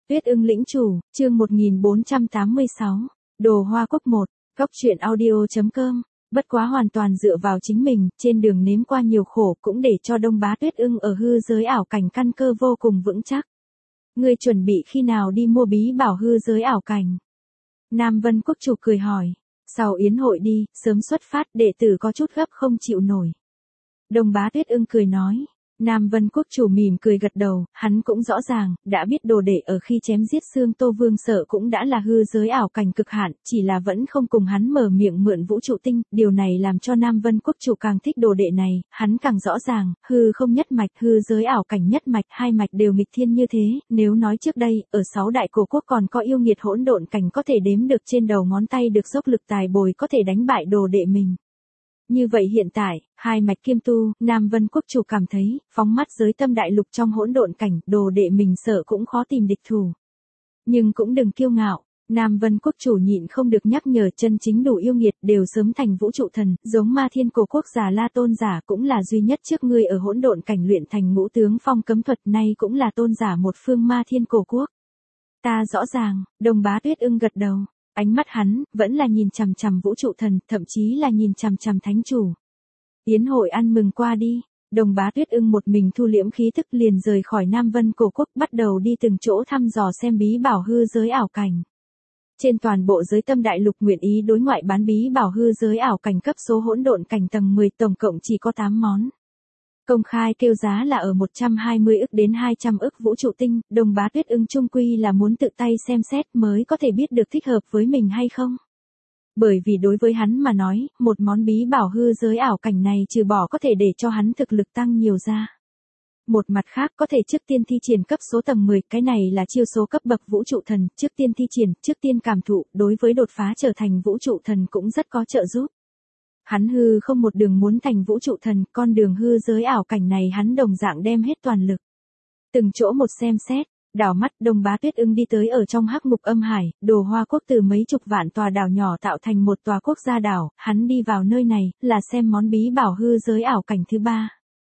Tuyết ưng lĩnh chủ, chương 1486, Đồ Hoa Cúc 1, Cóc truyện audio.com. Bất quá hoàn toàn dựa vào chính mình, trên đường nếm qua nhiều khổ cũng để cho Đông Bá Tuyết ưng ở hư giới ảo cảnh căn cơ vô cùng vững chắc. Ngươi chuẩn bị khi nào đi mua bí bảo hư giới ảo cảnh? Nam Vân Quốc chủ cười hỏi. Sau yến hội đi, sớm xuất phát, đệ tử có chút gấp không chịu nổi. Đông Bá Tuyết ưng cười nói. Nam Vân Quốc chủ mỉm cười gật đầu, hắn cũng rõ ràng, đã biết đồ đệ ở khi chém giết Xương Tô Vương Sợ cũng đã là hư giới ảo cảnh cực hạn, chỉ là vẫn không cùng hắn mở miệng mượn vũ trụ tinh, điều này làm cho Nam Vân Quốc chủ càng thích đồ đệ này, hắn càng rõ ràng, hư không nhất mạch, hư giới ảo cảnh nhất mạch, hai mạch đều nghịch thiên như thế, nếu nói trước đây, ở 6 đại cổ quốc còn có yêu nghiệt hỗn độn cảnh có thể đếm được trên đầu ngón tay được dốc lực tài bồi có thể đánh bại đồ đệ mình. Như vậy hiện tại, hai mạch kiêm tu, Nam Vân Quốc chủ cảm thấy, phóng mắt giới tâm đại lục trong hỗn độn cảnh, đồ đệ mình sợ cũng khó tìm địch thủ. Nhưng cũng đừng kiêu ngạo, Nam Vân Quốc chủ nhịn không được nhắc nhở chân chính đủ yêu nghiệt đều sớm thành vũ trụ thần, giống Ma Thiên Cổ Quốc giả La Tôn giả cũng là duy nhất trước ngươi ở hỗn độn cảnh luyện thành ngũ tướng phong cấm thuật, nay cũng là tôn giả một phương Ma Thiên Cổ Quốc. Ta rõ ràng, Đông Bá Tuyết ưng gật đầu. Ánh mắt hắn, vẫn là nhìn chằm chằm vũ trụ thần, thậm chí là nhìn chằm chằm thánh chủ. Yến hội ăn mừng qua đi, Đông Bá Tuyết ưng một mình thu liễm khí thức liền rời khỏi Nam Vân Cổ Quốc bắt đầu đi từng chỗ thăm dò xem bí bảo hư giới ảo cảnh. Trên toàn bộ giới tâm đại lục nguyện ý đối ngoại bán bí bảo hư giới ảo cảnh cấp số hỗn độn cảnh tầng 10 tổng cộng chỉ có 8 món. Công khai kêu giá là ở 120 ức đến 200 ức vũ trụ tinh, Đông Bá Tuyết ưng chung quy là muốn tự tay xem xét mới có thể biết được thích hợp với mình hay không. Bởi vì đối với hắn mà nói, một món bí bảo hư giới ảo cảnh này trừ bỏ có thể để cho hắn thực lực tăng nhiều ra. Một mặt khác có thể trước tiên thi triển cấp số tầng 10, cái này là chiêu số cấp bậc vũ trụ thần, trước tiên thi triển, trước tiên cảm thụ, đối với đột phá trở thành vũ trụ thần cũng rất có trợ giúp. Hắn hư không một đường muốn thành vũ trụ thần, con đường hư giới ảo cảnh này hắn đồng dạng đem hết toàn lực. Từng chỗ một xem xét, đảo mắt Đông Bá Tuyết ưng đi tới ở trong hắc ngục âm hải, Đồ Hoa Quốc từ mấy chục vạn tòa đảo nhỏ tạo thành một tòa quốc gia đảo, hắn đi vào nơi này, là xem món bí bảo hư giới ảo cảnh thứ 3.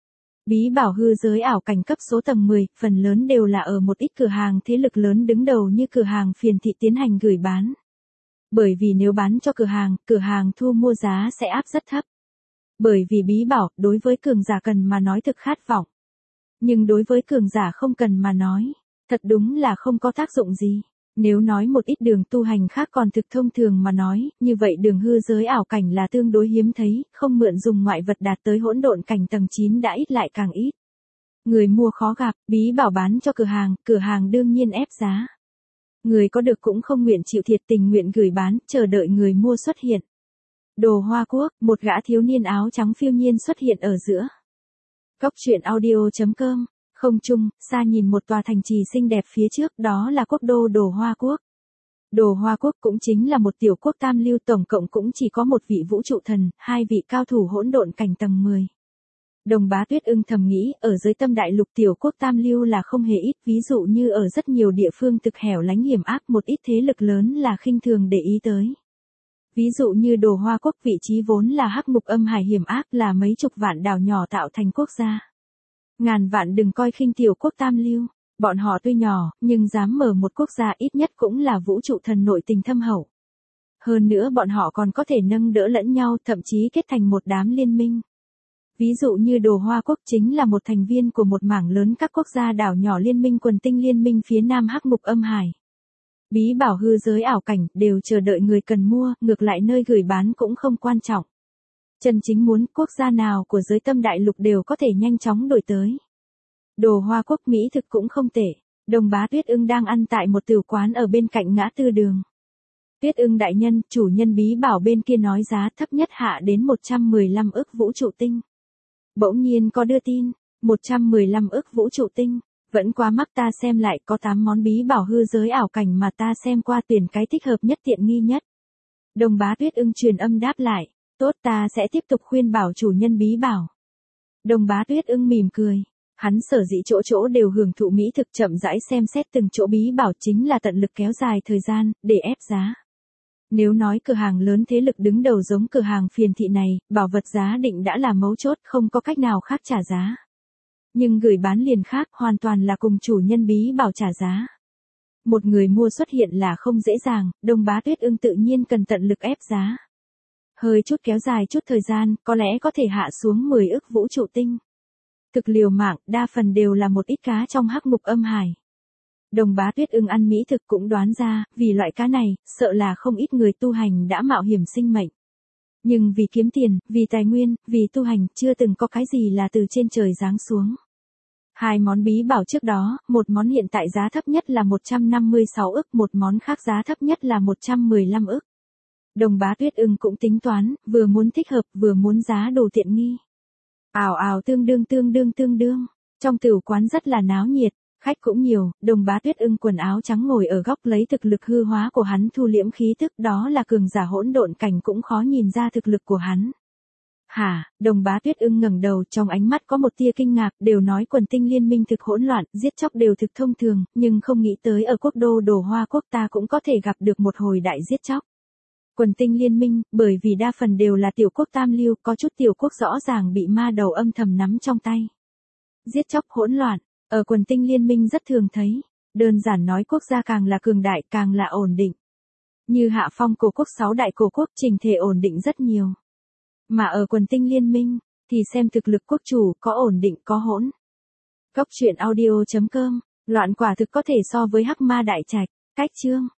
Bí bảo hư giới ảo cảnh cấp số tầng 10, phần lớn đều là ở một ít cửa hàng thế lực lớn đứng đầu như cửa hàng Phiền Thị tiến hành gửi bán. Bởi vì nếu bán cho cửa hàng thu mua giá sẽ áp rất thấp. Bởi vì bí bảo, đối với cường giả cần mà nói thực khát vọng. Nhưng đối với cường giả không cần mà nói, thật đúng là không có tác dụng gì. Nếu nói một ít đường tu hành khác còn thực thông thường mà nói, như vậy đường hư giới ảo cảnh là tương đối hiếm thấy, không mượn dùng ngoại vật đạt tới hỗn độn cảnh tầng 9 đã ít lại càng ít. Người mua khó gặp, bí bảo bán cho cửa hàng đương nhiên ép giá. Người có được cũng không nguyện chịu thiệt tình nguyện gửi bán, chờ đợi người mua xuất hiện. Đồ Hoa Quốc, một gã thiếu niên áo trắng phiêu nhiên xuất hiện ở giữa. Cóc truyện audio.com, không trung, xa nhìn một tòa thành trì xinh đẹp phía trước, đó là quốc đô Đồ Hoa Quốc. Đồ Hoa Quốc cũng chính là một tiểu quốc tam lưu, tổng cộng cũng chỉ có một vị vũ trụ thần, 2 vị cao thủ hỗn độn cảnh tầng 10. Đông Bá Tuyết ưng thầm nghĩ, ở giới tâm đại lục tiểu quốc tam lưu là không hề ít, ví dụ như ở rất nhiều địa phương thực hẻo lánh hiểm ác một ít thế lực lớn là khinh thường để ý tới. Ví dụ như Đồ Hoa Quốc vị trí vốn là hắc ngục âm hải hiểm ác là mấy chục vạn đảo nhỏ tạo thành quốc gia. Ngàn vạn đừng coi khinh tiểu quốc tam lưu, bọn họ tuy nhỏ, nhưng dám mở một quốc gia ít nhất cũng là vũ trụ thần nội tình thâm hậu. Hơn nữa bọn họ còn có thể nâng đỡ lẫn nhau, thậm chí kết thành một đám liên minh. Ví dụ như Đồ Hoa Quốc chính là một thành viên của một mảng lớn các quốc gia đảo nhỏ liên minh quần tinh liên minh phía nam hắc ngục âm hải. Bí bảo hư giới ảo cảnh đều chờ đợi người cần mua, ngược lại nơi gửi bán cũng không quan trọng. Chân chính muốn quốc gia nào của giới tâm đại lục đều có thể nhanh chóng đổi tới. Đồ Hoa Quốc mỹ thực cũng không tệ. Đông Bá Tuyết ưng đang ăn tại một tiểu quán ở bên cạnh ngã tư đường. Tuyết ưng đại nhân, chủ nhân bí bảo bên kia nói giá thấp nhất hạ đến 115 ức vũ trụ tinh. Bỗng nhiên có đưa tin, 115 ức vũ trụ tinh, vẫn quá mắc, ta xem lại có 8 món bí bảo hư giới ảo cảnh mà ta xem qua, tuyển cái thích hợp nhất tiện nghi nhất. Đông Bá Tuyết ưng truyền âm đáp lại, tốt, ta sẽ tiếp tục khuyên bảo chủ nhân bí bảo. Đông Bá Tuyết ưng mỉm cười, hắn sở dĩ chỗ chỗ đều hưởng thụ mỹ thực, chậm rãi xem xét từng chỗ bí bảo chính là tận lực kéo dài thời gian, để ép giá. Nếu nói cửa hàng lớn thế lực đứng đầu giống cửa hàng Phiền Thị này, bảo vật giá định đã là mấu chốt, không có cách nào khác trả giá. Nhưng gửi bán liền khác, hoàn toàn là cùng chủ nhân bí bảo trả giá. Một người mua xuất hiện là không dễ dàng, Đông Bá Tuyết Ưng tự nhiên cần tận lực ép giá. Hơi chút kéo dài chút thời gian, có lẽ có thể hạ xuống 10 ức vũ trụ tinh. Thực liều mạng, đa phần đều là một ít cá trong hắc ngục âm hải. Đông Bá Tuyết Ưng ăn mỹ thực cũng đoán ra, vì loại cá này, sợ là không ít người tu hành đã mạo hiểm sinh mệnh. Nhưng vì kiếm tiền, vì tài nguyên, vì tu hành, chưa từng có cái gì là từ trên trời giáng xuống. Hai món bí bảo trước đó, một món hiện tại giá thấp nhất là 156 ức, một món khác giá thấp nhất là 115 ức. Đông Bá Tuyết Ưng cũng tính toán, vừa muốn thích hợp, vừa muốn giá đồ tiện nghi. Ào ào tương đương. Trong tửu quán rất là náo nhiệt, khách cũng nhiều, Đông Bá Tuyết Ưng quần áo trắng ngồi ở góc lấy thực lực hư hóa của hắn thu liễm khí tức, đó là cường giả hỗn độn cảnh cũng khó nhìn ra thực lực của hắn. Hả, Đông Bá Tuyết Ưng ngẩng đầu, trong ánh mắt có một tia kinh ngạc, đều nói quần tinh liên minh thực hỗn loạn, giết chóc đều thực thông thường, nhưng không nghĩ tới ở quốc đô Đồ Hoa quốc ta cũng có thể gặp được một hồi đại giết chóc. Quần tinh liên minh, bởi vì đa phần đều là tiểu quốc tam lưu, có chút tiểu quốc rõ ràng bị ma đầu âm thầm nắm trong tay. Giết chóc hỗn loạn, ở quần tinh liên minh rất thường thấy, đơn giản nói quốc gia càng là cường đại càng là ổn định. Như Hạ Phong cổ quốc 6 đại cổ quốc trình thể ổn định rất nhiều. Mà ở quần tinh liên minh, thì xem thực lực quốc chủ có ổn định có hỗn. Góc truyện audio.com, loạn quả thực có thể so với Hắc Ma Đại Trạch, cách chương.